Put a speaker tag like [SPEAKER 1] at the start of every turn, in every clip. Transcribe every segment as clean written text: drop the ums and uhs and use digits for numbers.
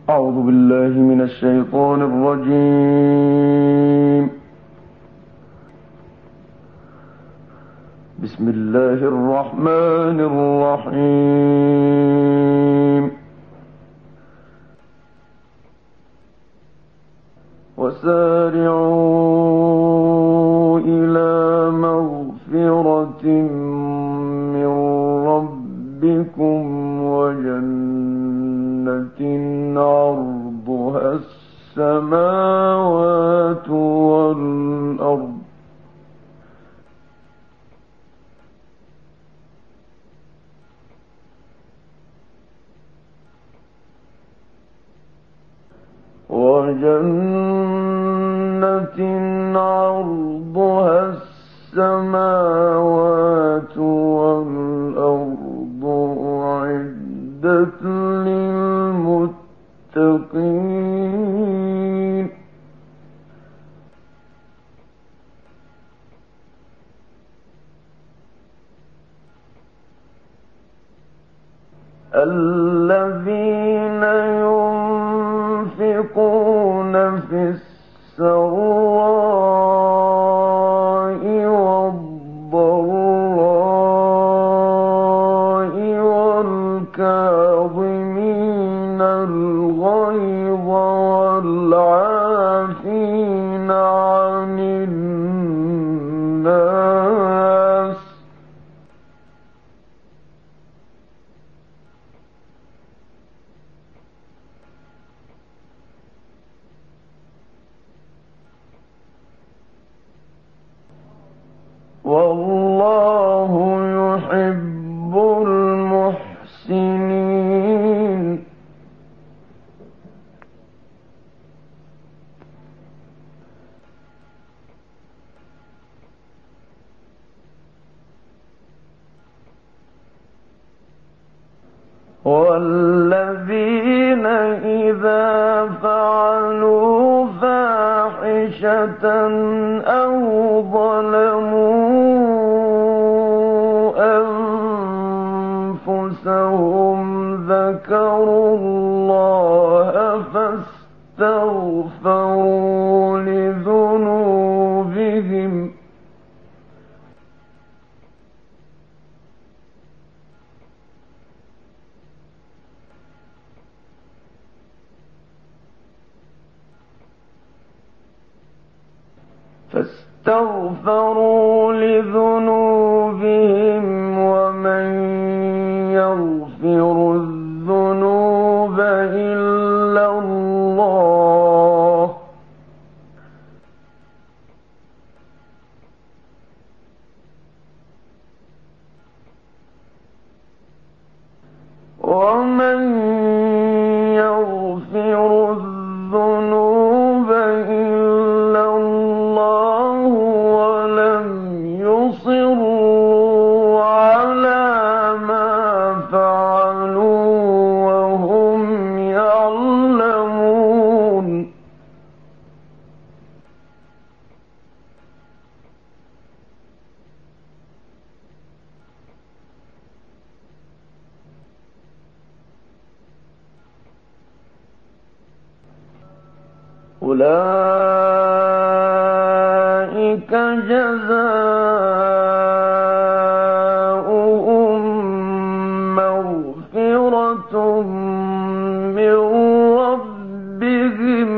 [SPEAKER 1] أعوذ بالله من الشيطان الرجيم. بسم الله الرحمن الرحيم. وسارعوا إلى مغفرة من ربكم وجنة عرضها السماوات والأرض أعدت للمتقين. الذين ينفقون في السراء والضراء والكاظمين الغيظ والعافين عن الناس والله يحب المحسنين. والذين إذا فعلوا فاحشة أو ظلموا أنفسهم ذكروا الله فاستغفروا لذنوبهم ومن يغفر الذنوب إلا الله ومن يغفر الذنوب إلا الله ولم يصروا على ما فعلوا وهم يعلمون. أولئك جزاؤهم مغفرة من ربهم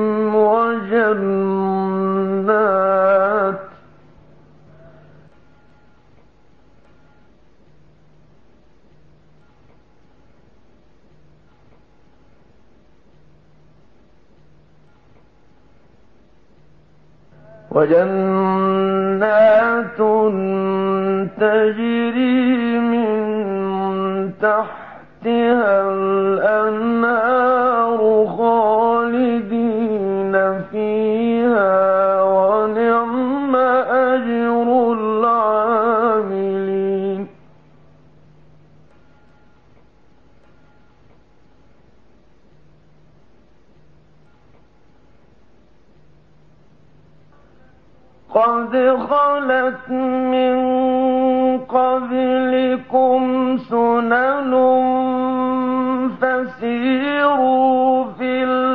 [SPEAKER 1] وجنات تجري من تحتها الأنهار خالدين فيها ونعم أجر العاملين. قد خلت من قبلكم سنن فسيروا في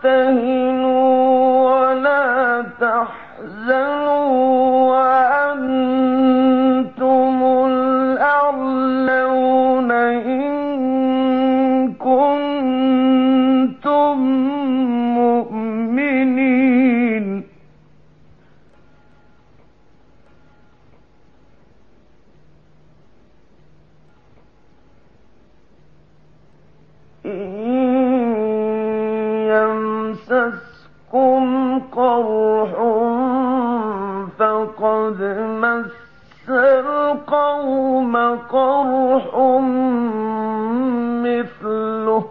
[SPEAKER 1] تهنوا ولا تحزنوا وأنتم الأعلون إن كنتم مؤمنين. يمسسكم قرح فقد مس القوم قرح مثله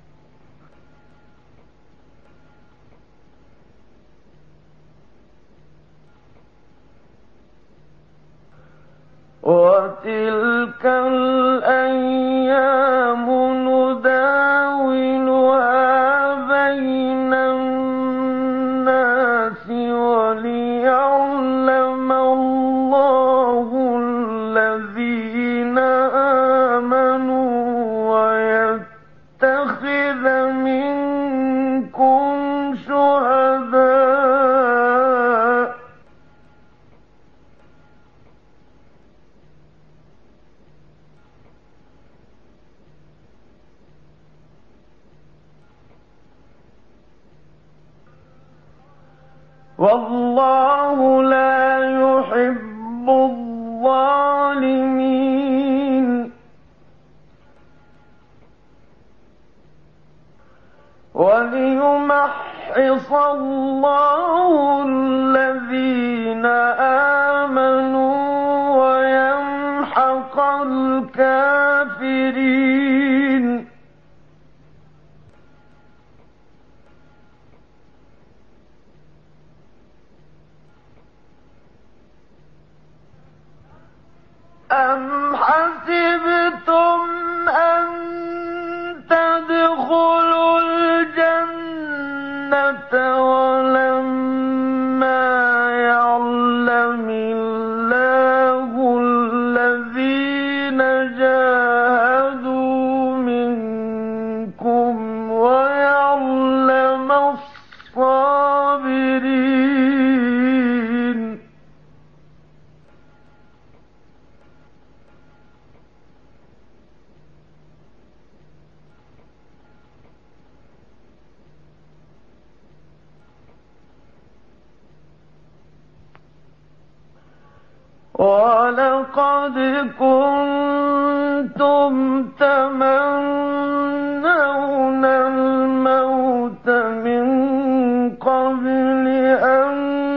[SPEAKER 1] وتلك الأيام نداولها بين الناس وليعلم الله الذين آمنوا ويتخذ منكم شهداء. والله لا يحب الظالمين. وليمحص الله الذين آمنوا ويمحق الكافرين. أم حسبتم أن تدخلوا الجنة ولما يعلم الله الذين جاهدوا منكم ويعلم الصابرين. ولقد كنتم تمنون الموت من قبل أن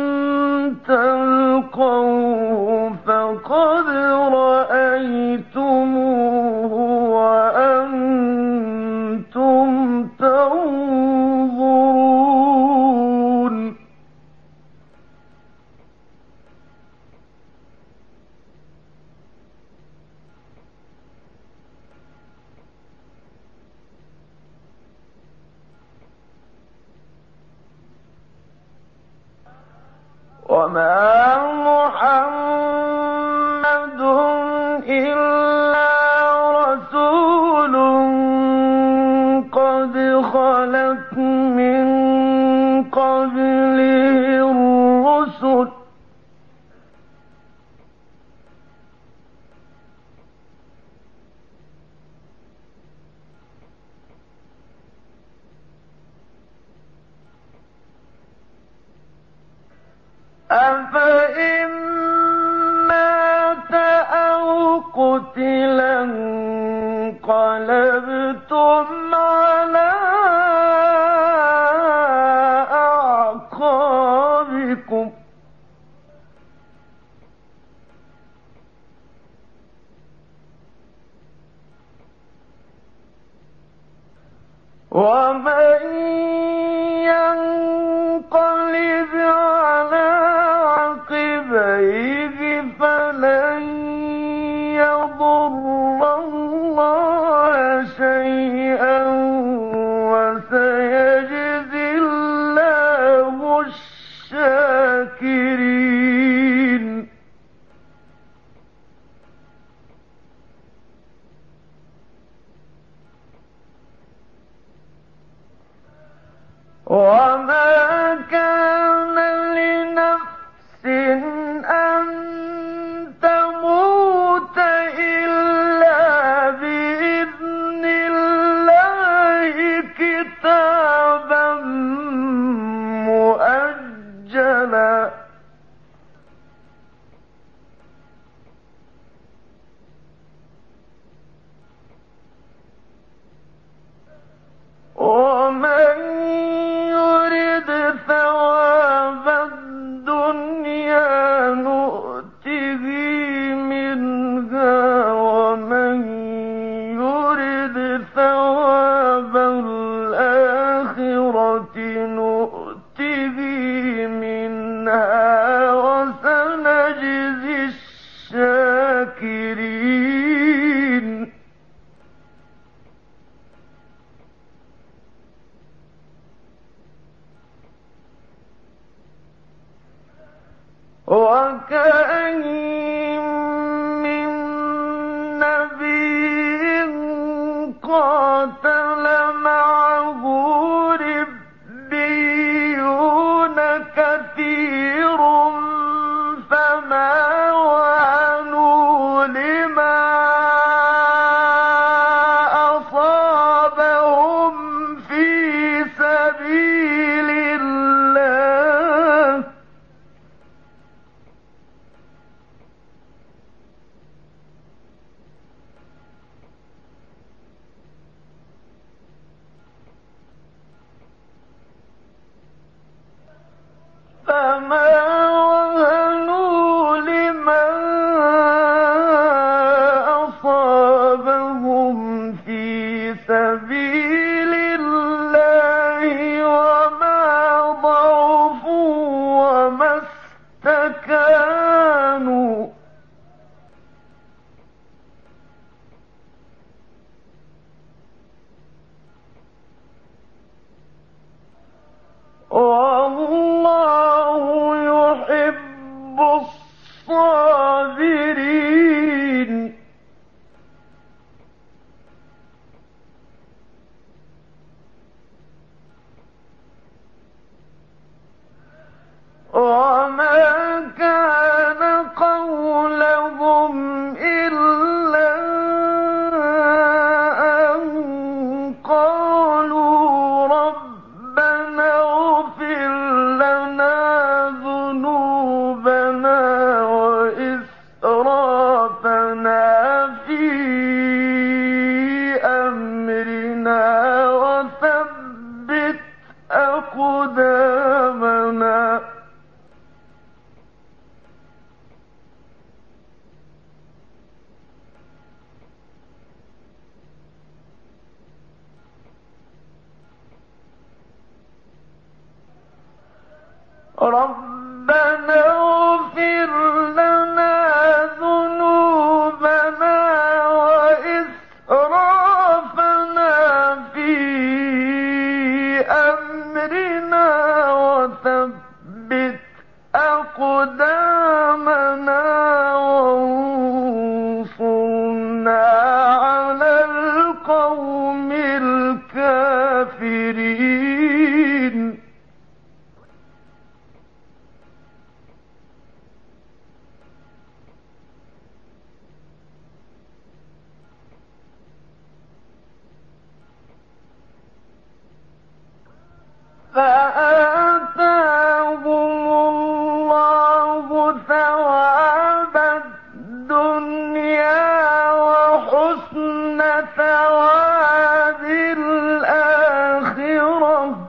[SPEAKER 1] تلقوه فقد رأيتموه وأنتم تنظرون. وما محمد إلا رسول قد خلت من قبله الرسل أفإن مات أو قتلا انقلبتم على أعقابكم. ومن ينقلب على عقبيه فلن يضر الله شيئا وسيجزي الله الشاكرين. وكأين من نبي قاتل معه ربيون كثير فما وهنوا لما أصابهم في سبيل الله فما وهنوا لما أصابهم في سبيل الله وما ضعفوا وما استكانوا والله يحب الصابرين وما كان قولهم إلا أن قالوا ربنا اغفر لنا ذنوبنا وإسرافنا في أمرنا وثبت أقدامنا ربنا اغفر لنا ذنوبنا وإسرافنا في أمرنا وثبت أقدامنا وانصرنا على القوم الكافرين فآتاهم الله ثواب الدنيا وحسن ثواب الآخرة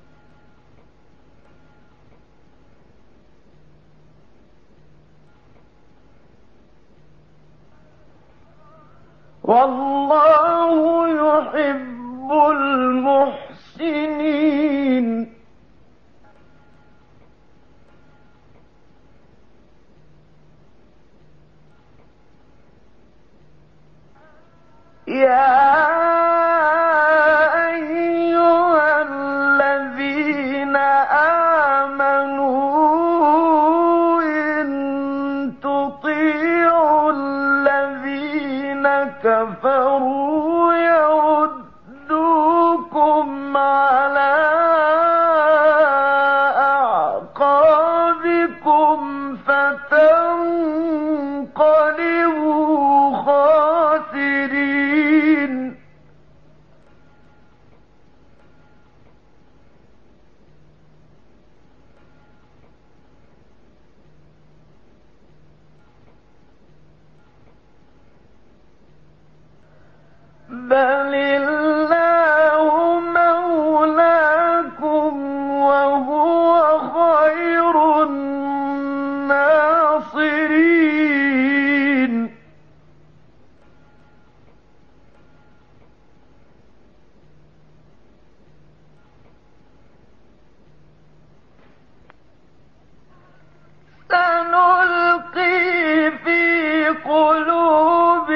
[SPEAKER 1] والله يحب المحسنين يا أيها الذين آمنوا إن تطيعوا الذين كفروا يردوكم على أعقابكم فتنقلبوا خاسرين بل الله مولاكم وهو خير الناصرين سنلقي في قلوب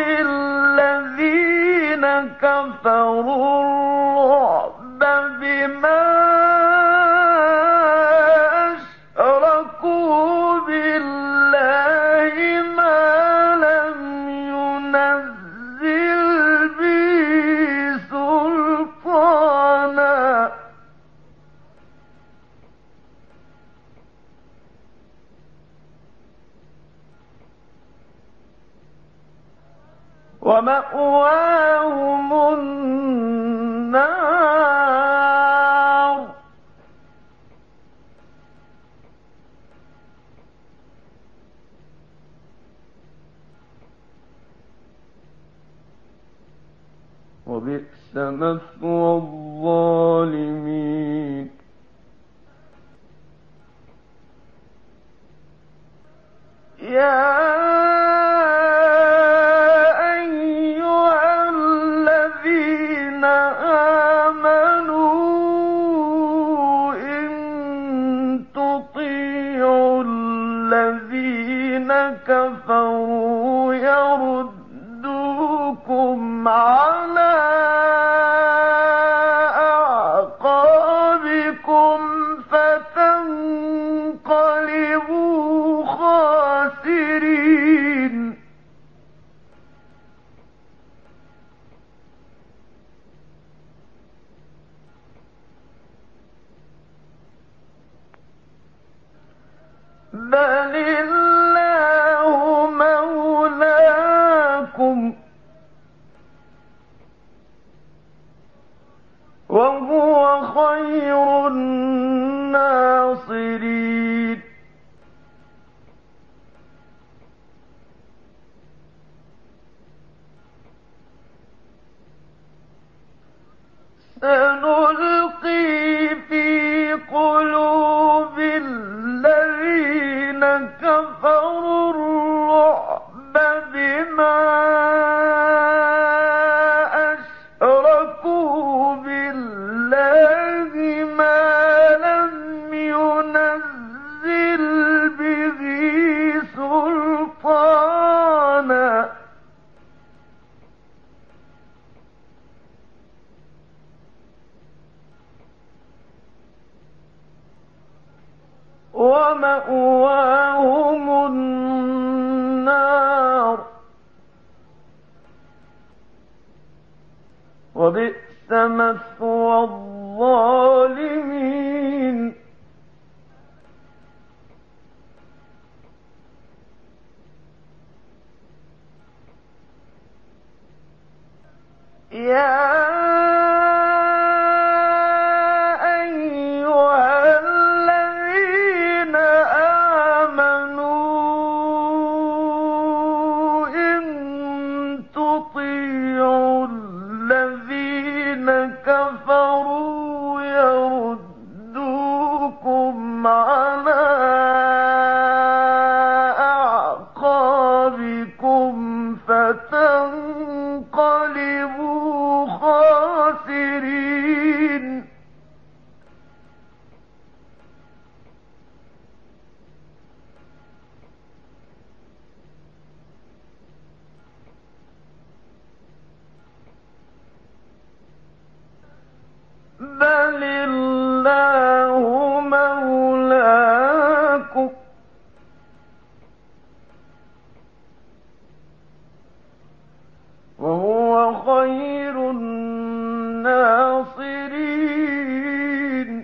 [SPEAKER 1] الذين كفروا الرعب بما أشركوا بالله ومأواهم النار وبئس مثوى الظالمين يا أيها الذين آمنوا إن تطيعوا الذين كفروا يردوكم على أعقابكم فتنقلبوا خاسرين بل الله مولاكم وهو خير الناصرين سنلقي في قلوب الذين كفروا الرعب بما أشركوا بالله ما لم ينزل به سلطانا ومأواهم النار وبئس مثوى الظالمين يا كفروا يردوكم على أعقابكم فتنقلبوا خاسرين بل الله مولاكم وهو خير الناصرين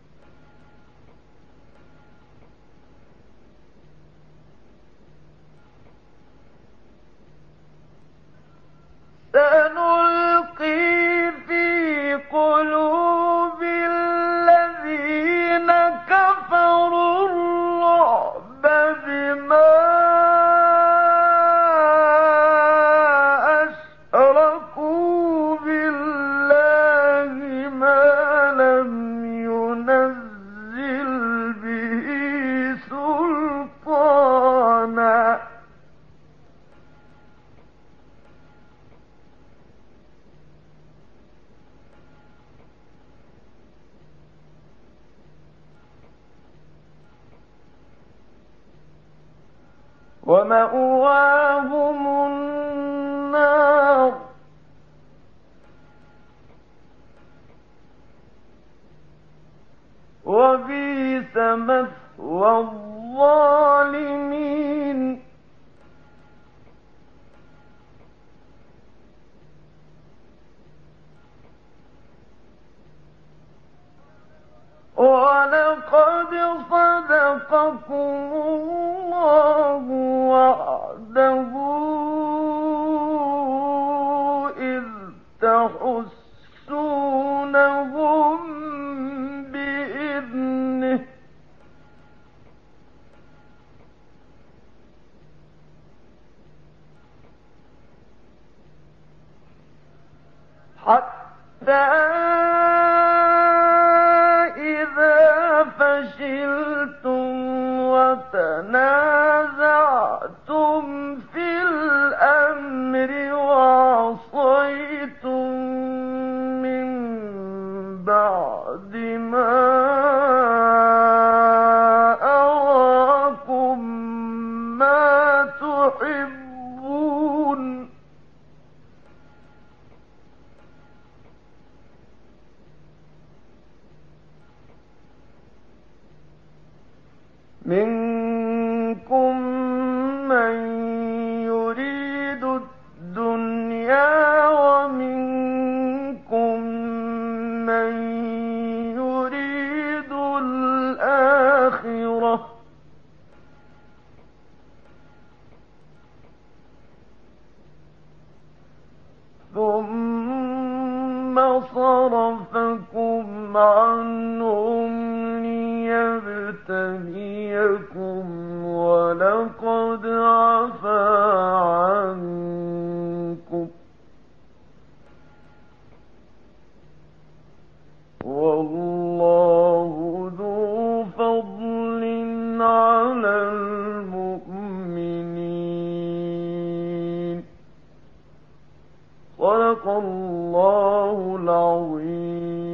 [SPEAKER 1] سنلقي في قلوب الذين كفروا الرعب بما أشركوا بالله ما لم ينزل به سلطانا ومأواهم النار وبئس مثوى الظالمين ولقد صدقكم الله وعده إذا فشلتم وتنازعتم في الأمر وعصيتم من بعد ما أراكم ما تحبون منكم من يريد الدنيا ومنكم من يريد الآخرة ثم صرفكم عنهم ليبتليكم ولقد عفا عنكم والله ذو فضل على المؤمنين صدق الله العظيم.